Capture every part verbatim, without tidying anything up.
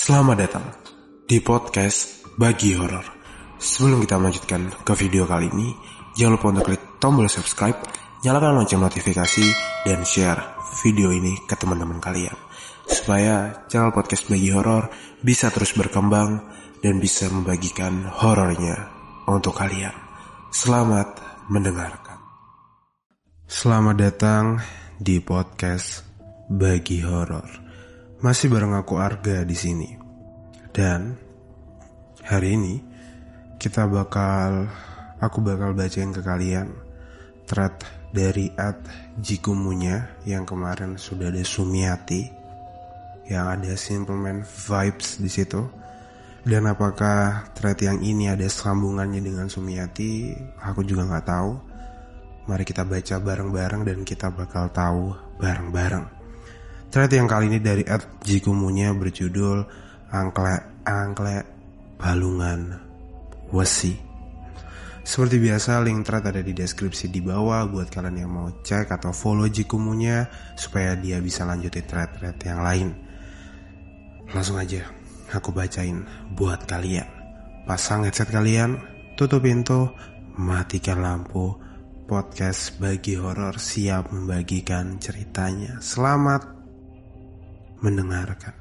Selamat datang di podcast Bagi Horor. Sebelum kita melanjutkan ke video kali ini, jangan lupa untuk klik tombol subscribe, nyalakan lonceng notifikasi, dan share video ini ke teman-teman kalian, supaya channel podcast Bagi Horor bisa terus berkembang dan bisa membagikan horornya untuk kalian. Selamat mendengarkan. Selamat datang di podcast Bagi Horor. Masih bareng aku Arga di sini. Dan hari ini kita bakal aku bakal bacain ke kalian thread dari at Jikumunya yang kemarin sudah ada Sumiati, yang ada Simple Man Vibes di situ. Dan apakah thread yang ini ada sambungannya dengan Sumiati, aku juga nggak tahu. Mari kita baca bareng-bareng dan kita bakal tahu bareng-bareng. Thread yang kali ini dari at Jikumunya berjudul Angkle Angkle Balungan Wesi. Seperti biasa, link thread ada di deskripsi di bawah buat kalian yang mau cek atau follow Jikumunya supaya dia bisa lanjutin thread-thread yang lain. Langsung aja aku bacain buat kalian. Pasang headset kalian, tutup pintu, matikan lampu. Podcast Bagi Horor siap membagikan ceritanya. Selamat mendengarkan.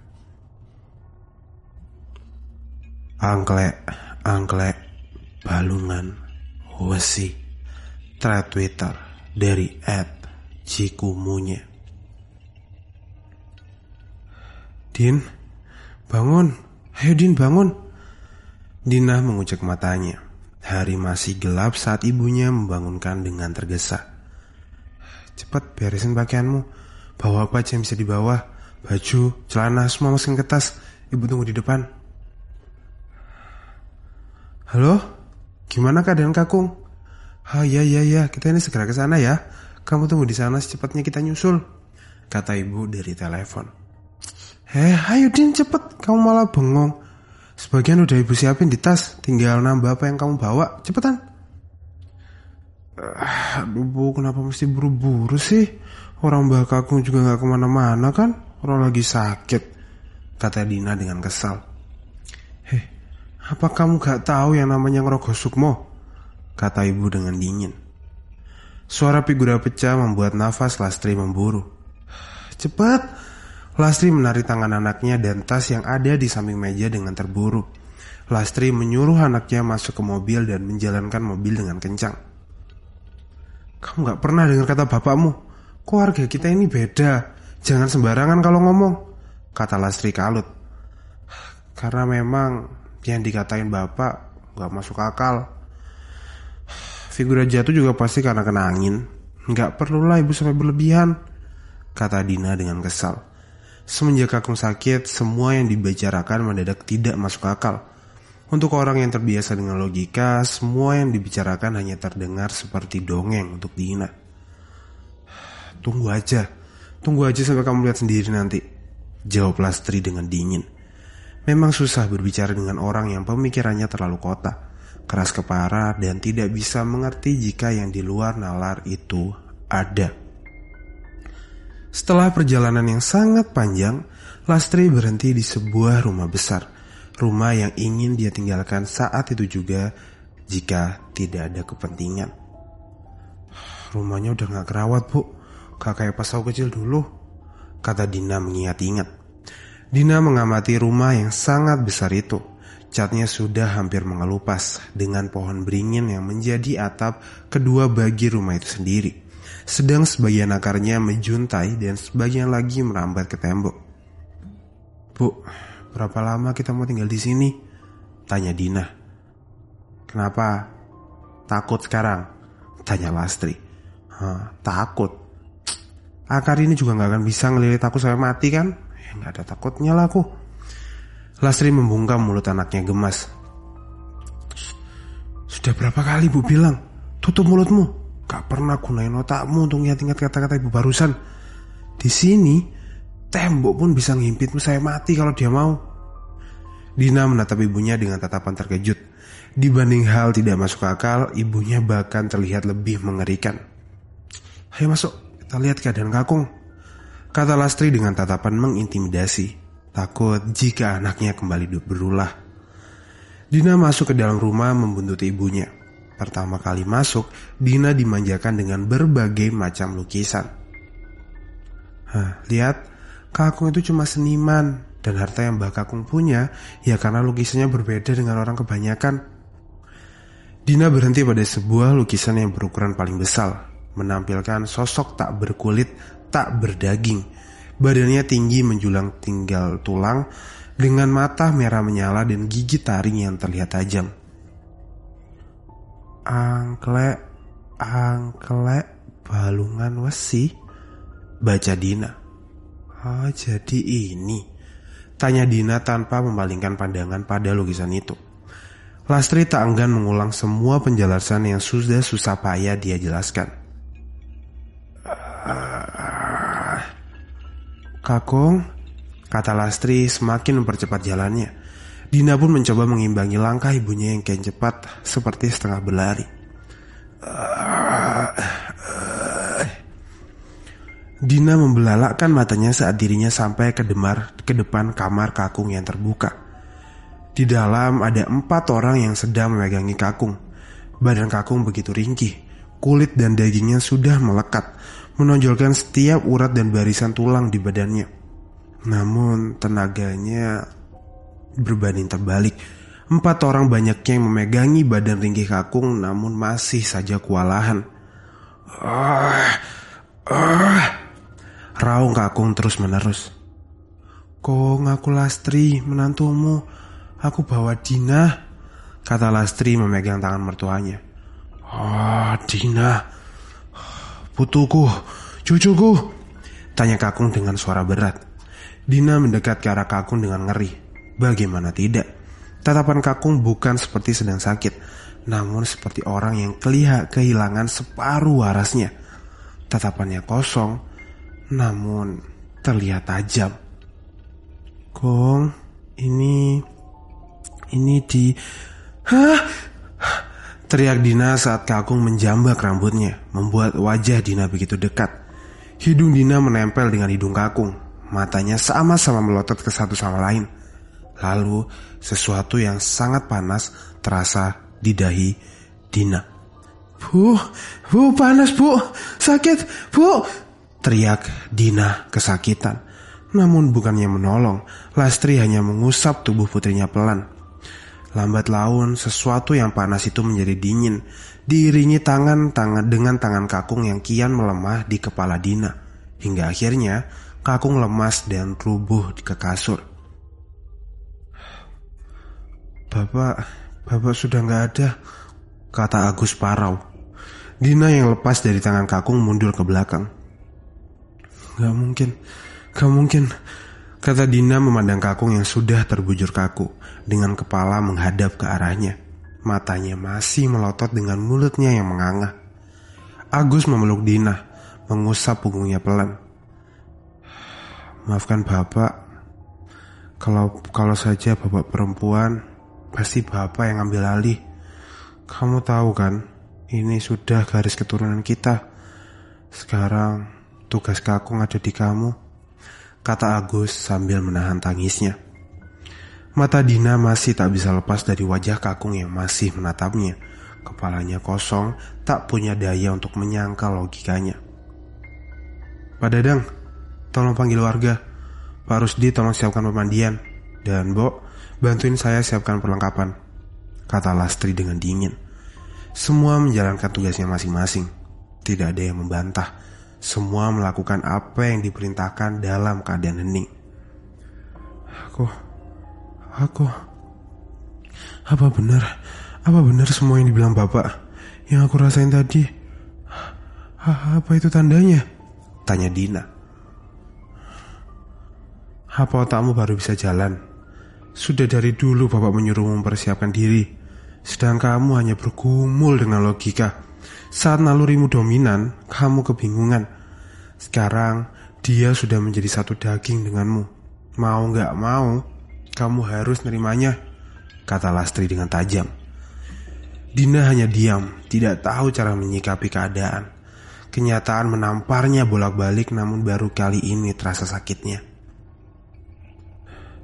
Angkle Angkle Balungan Wesi. Thread Twitter dari at Jikumunya. Din, bangun. Ayo Din, bangun. Dina mengucek matanya. Hari masih gelap saat ibunya membangunkan dengan tergesa. Cepat beresin pakaianmu. Bawa apa aja yang bisa dibawa. Baju, celana, semua masukin ke tas. Ibu tunggu di depan. Halo? Gimana keadaan kakung? Oh iya iya iya, kita ini segera ke sana ya. Kamu tunggu di sana, secepatnya kita nyusul, kata ibu dari telepon. Eh, ayo Din, cepet. Kamu malah bengong. Sebagian udah ibu siapin di tas, tinggal nambah apa yang kamu bawa. Cepetan. Aduh bu, kenapa mesti buru-buru sih? Orang mbak kakung juga gak kemana-mana kan? Orang lagi sakit, kata Dina dengan kesal. Heh, apa kamu gak tahu yang namanya ngerogoh sukmo? Kata ibu dengan dingin. Suara figura pecah membuat nafas Lastri memburu. Cepat! Lastri menarik tangan anaknya dan tas yang ada di samping meja dengan terburu. Lastri menyuruh anaknya masuk ke mobil dan menjalankan mobil dengan kencang. Kamu gak pernah dengar kata bapakmu? Keluarga kita ini beda. Jangan sembarangan kalau ngomong, kata Lastri kalut. Karena memang yang dikatain bapak gak masuk akal. Figura jatuh juga pasti karena kena angin. Gak perlulah ibu sampai berlebihan, kata Dina dengan kesal. Semenjak kakung sakit, semua yang dibicarakan mendadak tidak masuk akal. Untuk orang yang terbiasa dengan logika, semua yang dibicarakan hanya terdengar seperti dongeng untuk Dina. Tunggu aja. Tunggu aja sampai kamu lihat sendiri nanti, jawab Lastri dengan dingin. Memang susah berbicara dengan orang yang pemikirannya terlalu kota, keras kepala dan tidak bisa mengerti jika yang di luar nalar itu ada. Setelah perjalanan yang sangat panjang, Lastri berhenti di sebuah rumah besar. Rumah yang ingin dia tinggalkan saat itu juga jika tidak ada kepentingan. Rumahnya udah gak kerawat bu, gak kayak pas aku kecil dulu, kata Dina mengingat-ingat. Dina mengamati rumah yang sangat besar itu. Catnya sudah hampir mengelupas dengan pohon beringin yang menjadi atap kedua bagi rumah itu sendiri. Sedang sebagian akarnya menjuntai dan sebagian lagi merambat ke tembok. Bu, berapa lama kita mau tinggal di sini? Tanya Dina. Kenapa? Takut sekarang? Tanya Lastri. Hah, takut? Akar ini juga gak akan bisa ngelilit aku sampai mati kan? Ya gak ada takutnya lah aku. Lastri membungkam mulut anaknya gemas. Sudah berapa kali ibu bilang, tutup mulutmu. Gak pernah gunain otakmu untuk ingat-ingat kata-kata ibu barusan. Di sini, tembok pun bisa ngimpitmu saya mati kalau dia mau. Dina menatap ibunya dengan tatapan terkejut. Dibanding hal tidak masuk akal, ibunya bahkan terlihat lebih mengerikan. Ayo masuk, kita lihat keadaan kakung, kata Lastri dengan tatapan mengintimidasi. takut jika anaknya kembali berulah. Dina masuk ke dalam rumah membuntuti ibunya. Pertama kali masuk, Dina dimanjakan dengan berbagai macam lukisan. Hah, lihat, Kakung itu cuma seniman, dan harta yang Mbak Kakung punya ya karena lukisannya berbeda dengan orang kebanyakan. Dina berhenti pada sebuah lukisan yang berukuran paling besar, menampilkan sosok tak berkulit, tak berdaging. Badannya tinggi menjulang tinggal tulang, dengan mata merah menyala dan gigi taring yang terlihat tajam. Angklek, angklek, balungan wesi, baca Dina. Oh, jadi ini, tanya Dina tanpa memalingkan pandangan pada lukisan itu. Lastri tak enggan mengulang semua penjelasan yang sudah susah payah dia jelaskan. Uh, Kakung, kata Lastri semakin mempercepat jalannya. Dina pun mencoba mengimbangi langkah ibunya yang kian cepat seperti setengah berlari. Uh, uh, Dina membelalakkan matanya saat dirinya sampai ke, demar, ke depan kamar Kakung yang terbuka. Di dalam ada empat orang yang sedang memegangi Kakung. Badan Kakung begitu ringkih, kulit dan dagingnya sudah melekat, menonjolkan setiap urat dan barisan tulang di badannya. Namun tenaganya berbanding terbalik. Empat orang banyaknya yang memegangi badan ringkih Kakung, namun masih saja kewalahan. Ah, ah. Raung Kakung terus menerus. Kong, aku Lastri, menantumu. Aku bawa Dina, kata Lastri memegang tangan mertuanya. Oh, Dina, putuku, cucuku, tanya Kakung dengan suara berat. Dina mendekat ke arah Kakung dengan ngeri. Bagaimana tidak? Tatapan Kakung bukan seperti sedang sakit, namun seperti orang yang kelihat kehilangan separuh warasnya. Tatapannya kosong, namun terlihat tajam. Kong, ini, ini di... Hah? Teriak Dina saat Kakung menjambak rambutnya, membuat wajah Dina begitu dekat. Hidung Dina menempel dengan hidung Kakung. Matanya sama-sama melotot ke satu sama lain. Lalu sesuatu yang sangat panas terasa di dahi Dina. Bu, bu panas bu, sakit bu, teriak Dina kesakitan. Namun bukannya menolong, Lastri hanya mengusap tubuh putrinya pelan. Lambat laun sesuatu yang panas itu menjadi dingin, diiringi tangan-tangan dengan tangan Kakung yang kian melemah di kepala Dina. Hingga akhirnya Kakung lemas dan rubuh ke kasur. Bapak, bapak sudah gak ada, kata Agus parau. Dina yang lepas dari tangan Kakung mundur ke belakang. Gak mungkin, gak mungkin, kata Dina memandang Kakung yang sudah terbujur kaku, dengan kepala menghadap ke arahnya. Matanya masih melotot dengan mulutnya yang menganga. Agus memeluk Dina, mengusap punggungnya pelan. Maafkan bapak, kalau kalau saja bapak perempuan, pasti bapak yang ambil alih. Kamu tahu kan, ini sudah garis keturunan kita. Sekarang tugas Kakung ada di kamu, kata Agus sambil menahan tangisnya. Mata Dina masih tak bisa lepas dari wajah Kakung yang masih menatapnya. Kepalanya kosong, tak punya daya untuk menyangkal logikanya. Pak Dadang, tolong panggil warga. Pak Rusdi tolong siapkan pemandian. Dan Mbok, bantuin saya siapkan perlengkapan, kata Lastri dengan dingin. Semua menjalankan tugasnya masing-masing. Tidak ada yang membantah. Semua melakukan apa yang diperintahkan dalam keadaan hening. Aku, aku, apa benar, apa benar semua yang dibilang bapak, yang aku rasain tadi? Apa itu tandanya? Tanya Dina. Apa otakmu baru bisa jalan? Sudah dari dulu bapak menyuruhmu mempersiapkan diri, sedang kamu hanya bergumul dengan logika. Saat nalurimu dominan, kamu kebingungan. Sekarang dia sudah menjadi satu daging denganmu. Mau gak mau, kamu harus nerimanya, kata Lastri dengan tajam. Dina hanya diam, tidak tahu cara menyikapi keadaan. Kenyataan menamparnya bolak-balik, namun baru kali ini terasa sakitnya.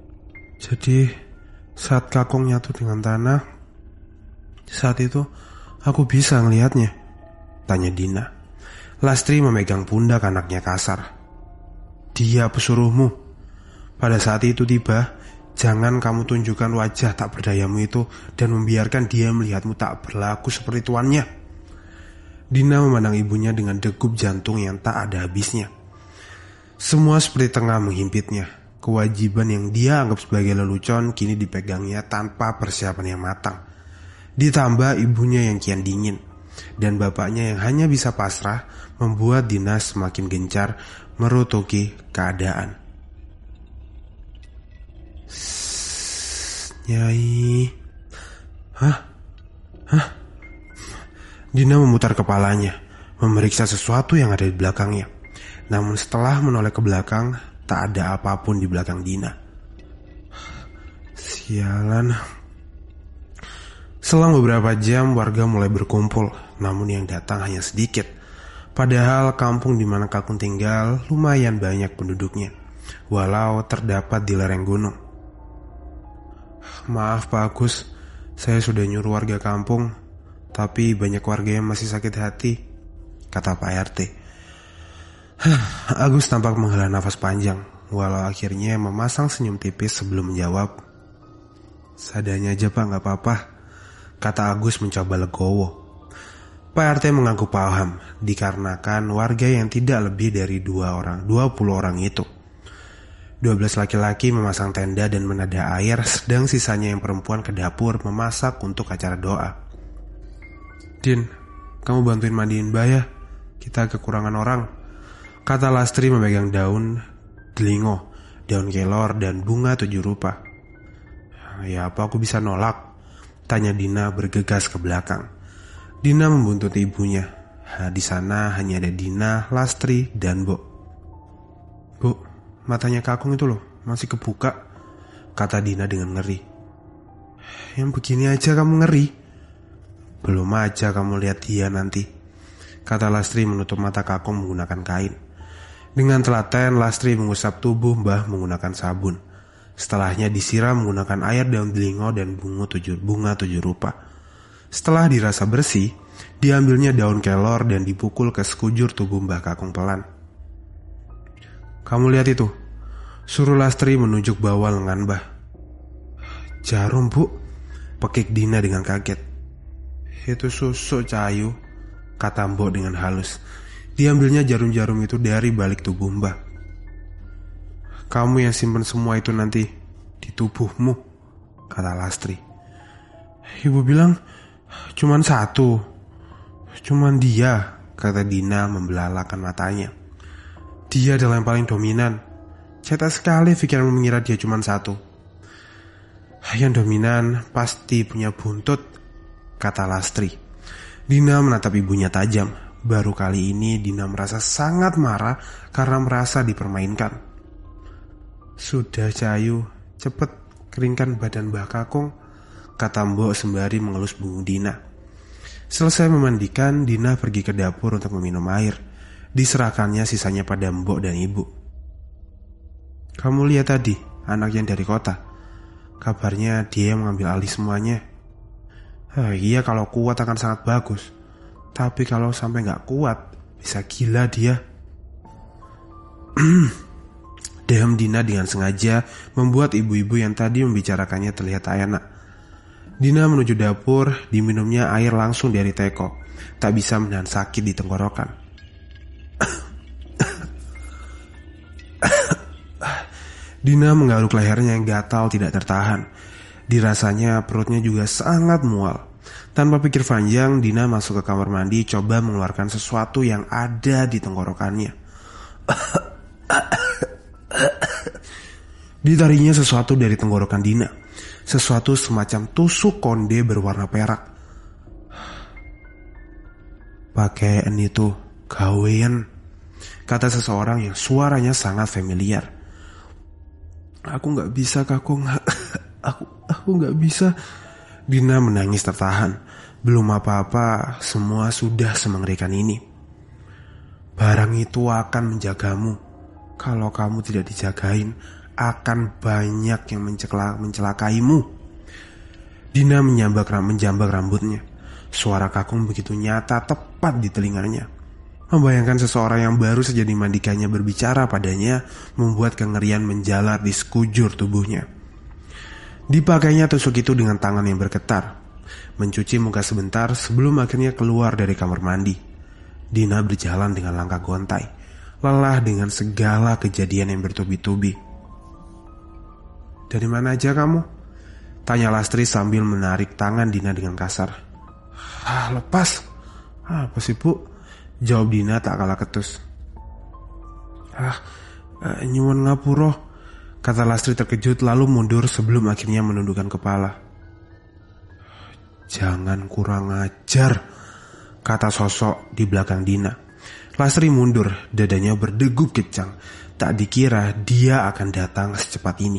Jadi saat Kakung nyatu dengan tanah, saat itu aku bisa ngelihatnya, tanya Dina. Lastri memegang pundak anaknya kasar. Dia pesuruhmu. Pada saat itu tiba, jangan kamu tunjukkan wajah tak berdayamu itu dan membiarkan dia melihatmu tak berlaku seperti tuannya. Dina memandang ibunya dengan degup jantung yang tak ada habisnya. Semua seperti tengah menghimpitnya. Kewajiban yang dia anggap sebagai lelucon kini dipegangnya tanpa persiapan yang matang. Ditambah ibunya yang kian dingin dan bapaknya yang hanya bisa pasrah membuat Dina semakin gencar merutuki keadaan. Nyai. Hah? Hah? Dina memutar kepalanya, memeriksa sesuatu yang ada di belakangnya. Namun setelah menoleh ke belakang, tak ada apapun di belakang Dina. Sialan. Selang beberapa jam warga mulai berkumpul, namun yang datang hanya sedikit. Padahal kampung di mana Kakung tinggal lumayan banyak penduduknya, walau terdapat di lereng gunung. Maaf Pak Agus, saya sudah nyuruh warga kampung, tapi banyak warga yang masih sakit hati, kata Pak R T. Agus tampak menghela nafas panjang, walau akhirnya memasang senyum tipis sebelum menjawab. Seadanya aja Pak, gak apa-apa, kata Agus mencoba legowo. Pak R T mengaku paham, dikarenakan warga yang tidak lebih dari dua orang, dua puluh orang itu. dua belas laki-laki memasang tenda dan menada air, sedang sisanya yang perempuan ke dapur memasak untuk acara doa. Din, kamu bantuin mandiin Mbah ya, kita kekurangan orang, kata Lastri memegang daun delingo, daun kelor, dan bunga tujuh rupa. Ya apa aku bisa nolak? Tanya Dina bergegas ke belakang. Dina membuntuti ibunya. Nah, di sana hanya ada Dina, Lastri, dan Bo. Bu, matanya Kakung itu loh, masih kebuka, kata Dina dengan ngeri. Yang begini aja kamu ngeri? Belum aja kamu lihat dia nanti, kata Lastri menutup mata Kakung menggunakan kain. Dengan telaten, Lastri mengusap tubuh Mbah menggunakan sabun. Setelahnya disiram menggunakan air daun delingo dan bunga tujuh, bunga tujuh rupa. Setelah dirasa bersih, diambilnya daun kelor dan dipukul ke sekujur tubuh Mbah Kakung pelan. Kamu lihat itu, suruh Lastri menunjuk bawah lengan Mbah. Jarum Bu, pekik Dina dengan kaget. Itu susu Cahayu, kata Mbok dengan halus. Diambilnya jarum-jarum itu dari balik tubuh Mbah. Kamu yang simpen semua itu nanti di tubuhmu, kata Lastri. Ibu bilang cuman satu, cuman dia, kata Dina membelalakan matanya. Dia adalah yang paling dominan. Cetak sekali pikiran mengira dia cuman satu. Yang dominan pasti punya buntut, kata Lastri. Dina menatap ibunya tajam. Baru kali ini Dina merasa sangat marah karena merasa dipermainkan. Sudah Cahayu, cepet keringkan badan Mbah Kakung, kata Mbok sembari mengelus punggung Dina. Selesai memandikan, Dina pergi ke dapur untuk meminum air. Diserahkannya sisanya pada Mbok dan Ibu. Kamu lihat tadi, anak yang dari kota. Kabarnya dia yang mengambil alih semuanya. Ah, iya kalau kuat akan sangat bagus. Tapi kalau sampai gak kuat, bisa gila dia. Dehem Dina dengan sengaja membuat ibu-ibu yang tadi membicarakannya terlihat tak enak. Dina menuju dapur, diminumnya air langsung dari teko. Tak bisa menahan sakit di tenggorokan. Dina menggaruk lehernya yang gatal tidak tertahan. Dirasanya perutnya juga sangat mual. Tanpa pikir panjang, Dina masuk ke kamar mandi, coba mengeluarkan sesuatu yang ada di tenggorokannya. Ditarinya sesuatu dari tenggorokan Dina. Sesuatu semacam tusuk konde berwarna perak. Pakaian itu gawean, kata seseorang yang suaranya sangat familiar. Aku gak bisa Kakung. Aku aku gak bisa. Dina menangis tertahan. Belum apa-apa, semua sudah semengerikan ini. Barang itu akan menjagamu. Kalau kamu tidak dijagain, akan banyak yang mencela- mencelakaimu. Dina menyambak, menjambak rambutnya. Suara kakung begitu nyata tepat di telinganya. Membayangkan seseorang yang baru saja dimandikannya berbicara padanya membuat kengerian menjalar di sekujur tubuhnya. Dipakainya tusuk itu dengan tangan yang bergetar, mencuci muka sebentar sebelum akhirnya keluar dari kamar mandi. Dina berjalan dengan langkah gontai, lelah dengan segala kejadian yang bertubi-tubi. "Dari mana aja kamu?" tanya Lastri sambil menarik tangan Dina dengan kasar. "Ah, lepas." "Apa sih, Bu?" jawab Dina tak kalah ketus. "Ah, uh, nyuwun ngapura," kata Lastri terkejut lalu mundur sebelum akhirnya menundukkan kepala. "Jangan kurang ajar," kata sosok di belakang Dina. Lastri mundur, dadanya berdegup kencang. Tak dikira dia akan datang secepat ini.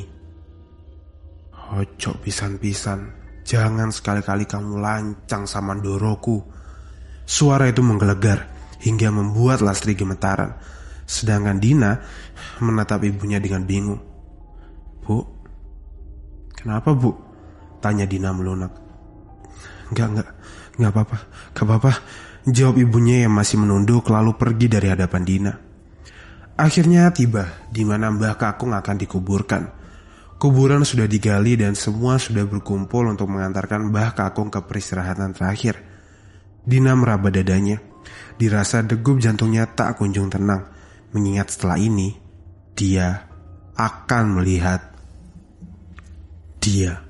"Ojo pisan-pisan, jangan sekali-kali kamu lancang sama Ndoroku." Suara itu menggelegar hingga membuat Lastri gemetaran. Sedangkan Dina menatap ibunya dengan bingung. "Bu, kenapa, Bu?" tanya Dina melunak. Enggak, enggak, enggak apa-apa, enggak apa-apa," jawab ibunya yang masih menunduk lalu pergi dari hadapan Dina. Akhirnya tiba di mana Mbah Kakung akan dikuburkan. Kuburan sudah digali dan semua sudah berkumpul untuk mengantarkan Mbah Kakung ke peristirahatan terakhir. Dina meraba dadanya. Dirasa degup jantungnya tak kunjung tenang, mengingat setelah ini dia akan melihat dia.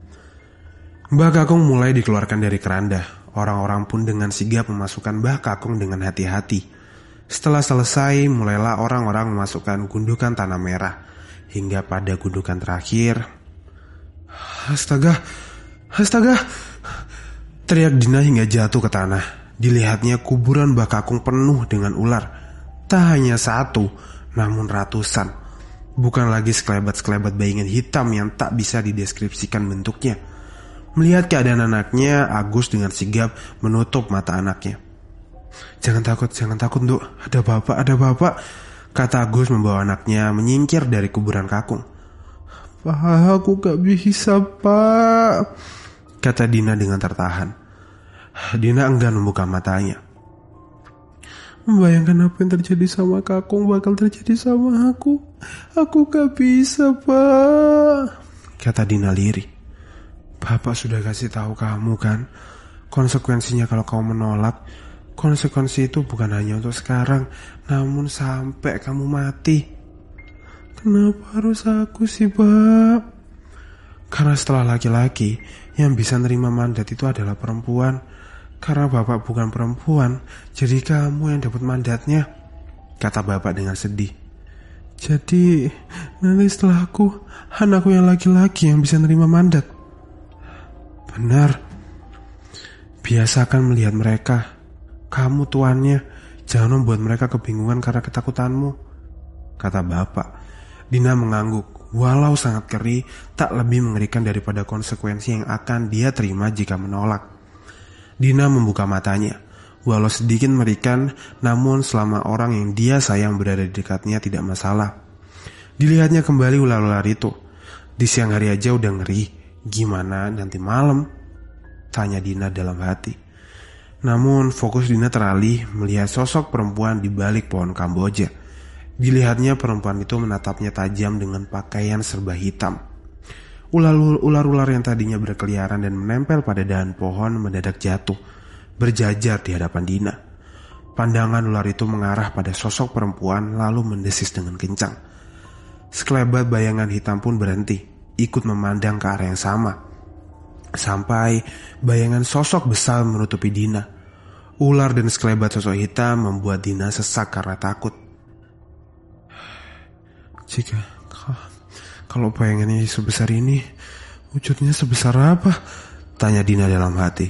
Mbah Kakung mulai dikeluarkan dari keranda. Orang-orang pun dengan sigap memasukkan Mbah Kakung dengan hati-hati. Setelah selesai, mulailah orang-orang memasukkan gundukan tanah merah. Hingga pada gundukan terakhir, "Astaga, astaga!" teriak Dina hingga jatuh ke tanah. Dilihatnya kuburan Mbah Kakung penuh dengan ular. Tak hanya satu, namun ratusan. Bukan lagi sekelebat-sekelebat bayangan hitam yang tak bisa dideskripsikan bentuknya. Melihat keadaan anaknya, Agus dengan sigap menutup mata anaknya. "Jangan takut, jangan takut, Nduk. Ada bapak, ada bapak," kata Agus membawa anaknya menyingkir dari kuburan kakung. "Pak, aku gak bisa, Pak," kata Dina dengan tertahan. Dina enggan membuka matanya. "Membayangkan apa yang terjadi sama kakung bakal terjadi sama aku. Aku gak bisa, Pak," kata Dina lirih. "Bapak sudah kasih tahu kamu kan, konsekuensinya kalau kamu menolak. Konsekuensi itu bukan hanya untuk sekarang, namun sampai kamu mati." "Kenapa harus aku sih, Pak?" "Karena setelah laki-laki, yang bisa nerima mandat itu adalah perempuan. Karena bapak bukan perempuan, jadi kamu yang dapat mandatnya," kata bapak dengan sedih. "Jadi nanti setelah aku, anakku yang laki-laki yang bisa nerima mandat." "Benar. Biasakan melihat mereka. Kamu tuannya, jangan membuat mereka kebingungan karena ketakutanmu," kata bapak. Dina mengangguk, walau sangat keri, tak lebih mengerikan daripada konsekuensi yang akan dia terima jika menolak. Dina membuka matanya, walau sedikit mengerikan, namun selama orang yang dia sayang berada di dekatnya tidak masalah. Dilihatnya kembali ular-ular itu. Di siang hari aja udah ngeri, gimana nanti malam? Tanya Dina dalam hati. Namun fokus Dina teralih melihat sosok perempuan di balik pohon Kamboja. Dilihatnya perempuan itu menatapnya tajam dengan pakaian serba hitam. Ular-ular yang tadinya berkeliaran dan menempel pada dahan pohon mendadak jatuh, berjajar di hadapan Dina. Pandangan ular itu mengarah pada sosok perempuan lalu mendesis dengan kencang. Sekelebat bayangan hitam pun berhenti, ikut memandang ke arah yang sama. Sampai bayangan sosok besar menutupi Dina. Ular dan sekelebat sosok hitam membuat Dina sesak karena takut. Jika kalau bayangannya sebesar ini, wujudnya sebesar apa? Tanya Dina dalam hati.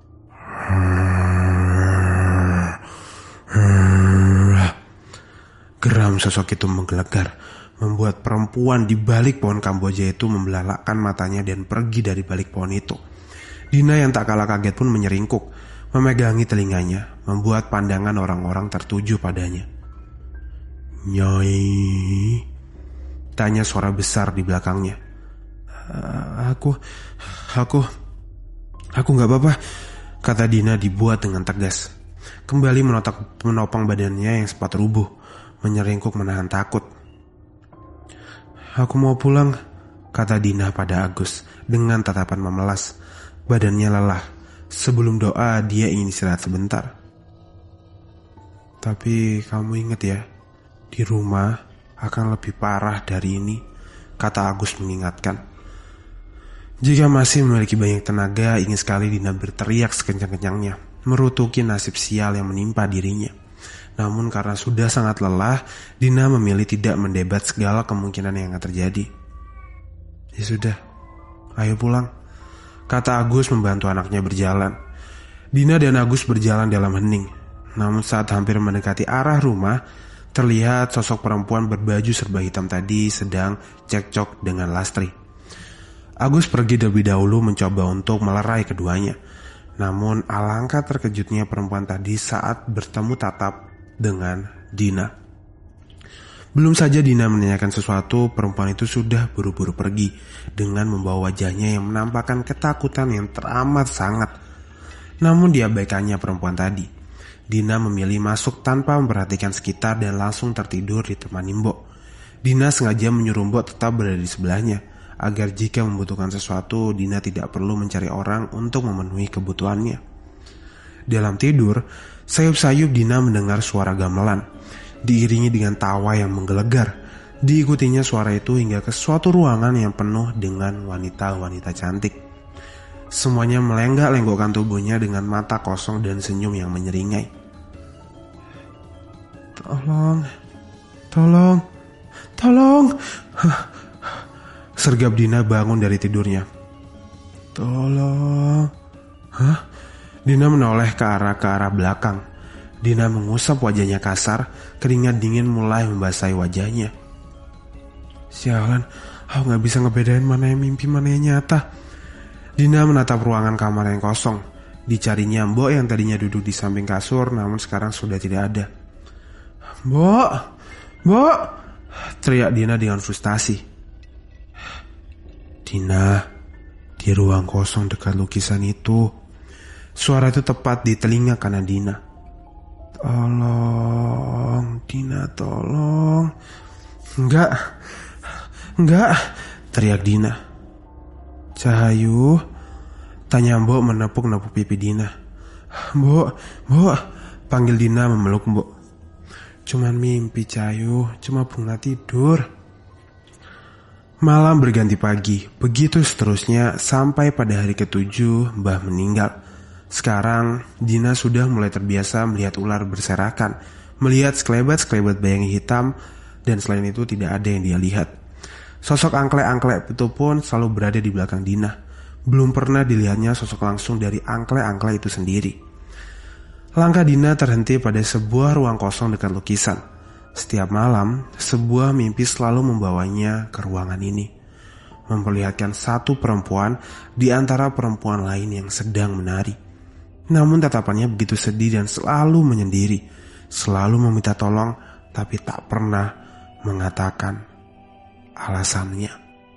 Geram sosok itu menggelegar, membuat perempuan di balik pohon Kamboja itu membelalakkan matanya dan pergi dari balik pohon itu. Dina yang tak kalah kaget pun menyeringkuk, memegangi telinganya, membuat pandangan orang-orang tertuju padanya. Nyai, Tanya suara besar di belakangnya. Aku, aku, aku gak apa-apa, kata Dina dibuat dengan tegas. Kembali menotak, menopang badannya yang sempat rubuh, menyeringkuk menahan takut. Aku mau pulang, kata Dina pada Agus dengan tatapan memelas. Badannya lelah. Sebelum doa dia ingin istirahat sebentar. Tapi kamu ingat ya, di rumah akan lebih parah dari ini, kata Agus mengingatkan. Jika masih memiliki banyak tenaga, ingin sekali Dina berteriak sekencang-kencangnya, merutuki nasib sial yang menimpa dirinya. Namun karena sudah sangat lelah, Dina memilih tidak mendebat segala kemungkinan yang akan terjadi. Ya sudah, ayo pulang, kata Agus membantu anaknya berjalan. Dina dan Agus berjalan dalam hening. Namun saat hampir mendekati arah rumah, terlihat sosok perempuan berbaju serba hitam tadi sedang cekcok dengan Lastri. Agus pergi terlebih dahulu mencoba untuk melerai keduanya. Namun alangkah terkejutnya perempuan tadi saat bertemu tatap dengan Dina. Belum saja Dina menanyakan sesuatu, perempuan itu sudah buru-buru pergi dengan membawa wajahnya yang menampakkan ketakutan yang teramat sangat. Namun diabaikannya perempuan tadi. Dina memilih masuk tanpa memperhatikan sekitar dan langsung tertidur ditemani Mbok. Dina sengaja menyuruh Mbok tetap berada di sebelahnya, agar jika membutuhkan sesuatu, Dina tidak perlu mencari orang untuk memenuhi kebutuhannya. Dalam tidur, sayup-sayup Dina mendengar suara gamelan, diiringi dengan tawa yang menggelegar. Diikutinya suara itu hingga ke suatu ruangan yang penuh dengan wanita-wanita cantik. Semuanya melenggak-lenggokkan tubuhnya dengan mata kosong dan senyum yang menyeringai. Tolong, tolong, tolong. Sergap Dina bangun dari tidurnya. Tolong. Hah? Dina menoleh ke arah ke arah belakang. Dina mengusap wajahnya kasar, keringat dingin mulai membasahi wajahnya. Sialan, aku gak bisa ngebedain mana yang mimpi mana yang nyata. Dina menatap ruangan kamar yang kosong. Dicarinya Mbok yang tadinya duduk di samping kasur, namun sekarang sudah tidak ada. Mbok, Mbok, teriak Dina dengan frustasi. Dina, di ruang kosong dekat lukisan itu. Suara itu tepat di telinga kanan Dina. Tolong, Dina, tolong. Enggak, enggak, teriak Dina. Cahayu, tanya Mbok menepuk-nepuk pipi Dina. Mbok, Mbok, panggil Dina memeluk Mbok. Cuman mimpi Cahayu, cuma bunga tidur. Malam berganti pagi, begitu seterusnya sampai pada hari ketujuh Mbah meninggal. Sekarang Dina sudah mulai terbiasa melihat ular berserakan, melihat sekelebat-sekelebat bayangan hitam, dan selain itu tidak ada yang dia lihat. Sosok angklek-angklek itu pun selalu berada di belakang Dina. Belum pernah dilihatnya sosok langsung dari angklek-angklek itu sendiri. Langkah Dina terhenti pada sebuah ruang kosong dekat lukisan. Setiap malam, sebuah mimpi selalu membawanya ke ruangan ini, memperlihatkan satu perempuan di antara perempuan lain yang sedang menari. Namun tatapannya begitu sedih dan selalu menyendiri, selalu meminta tolong, tapi tak pernah mengatakan alasannya.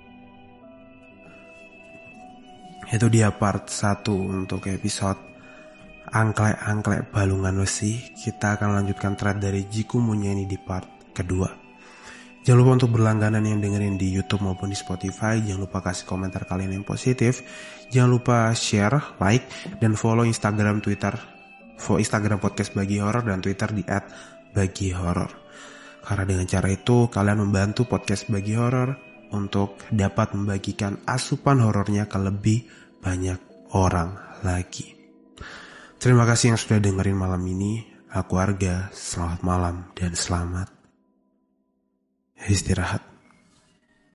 Itu dia part satu untuk episode Angklek-angklek balungan besi. Kita akan lanjutkan thread dari Jiku Munya ini di part kedua. Jangan lupa untuk berlangganan yang dengerin di YouTube maupun di Spotify. Jangan lupa kasih komentar kalian yang positif. Jangan lupa share, like, dan follow Instagram, Twitter, follow Instagram podcast Bagi Horor dan Twitter di et bagi horor. Karena dengan cara itu kalian membantu podcast Bagi Horor untuk dapat membagikan asupan horornya ke lebih banyak orang lagi. Terima kasih yang sudah dengerin malam ini. Aku Arga, selamat malam dan selamat istirahat.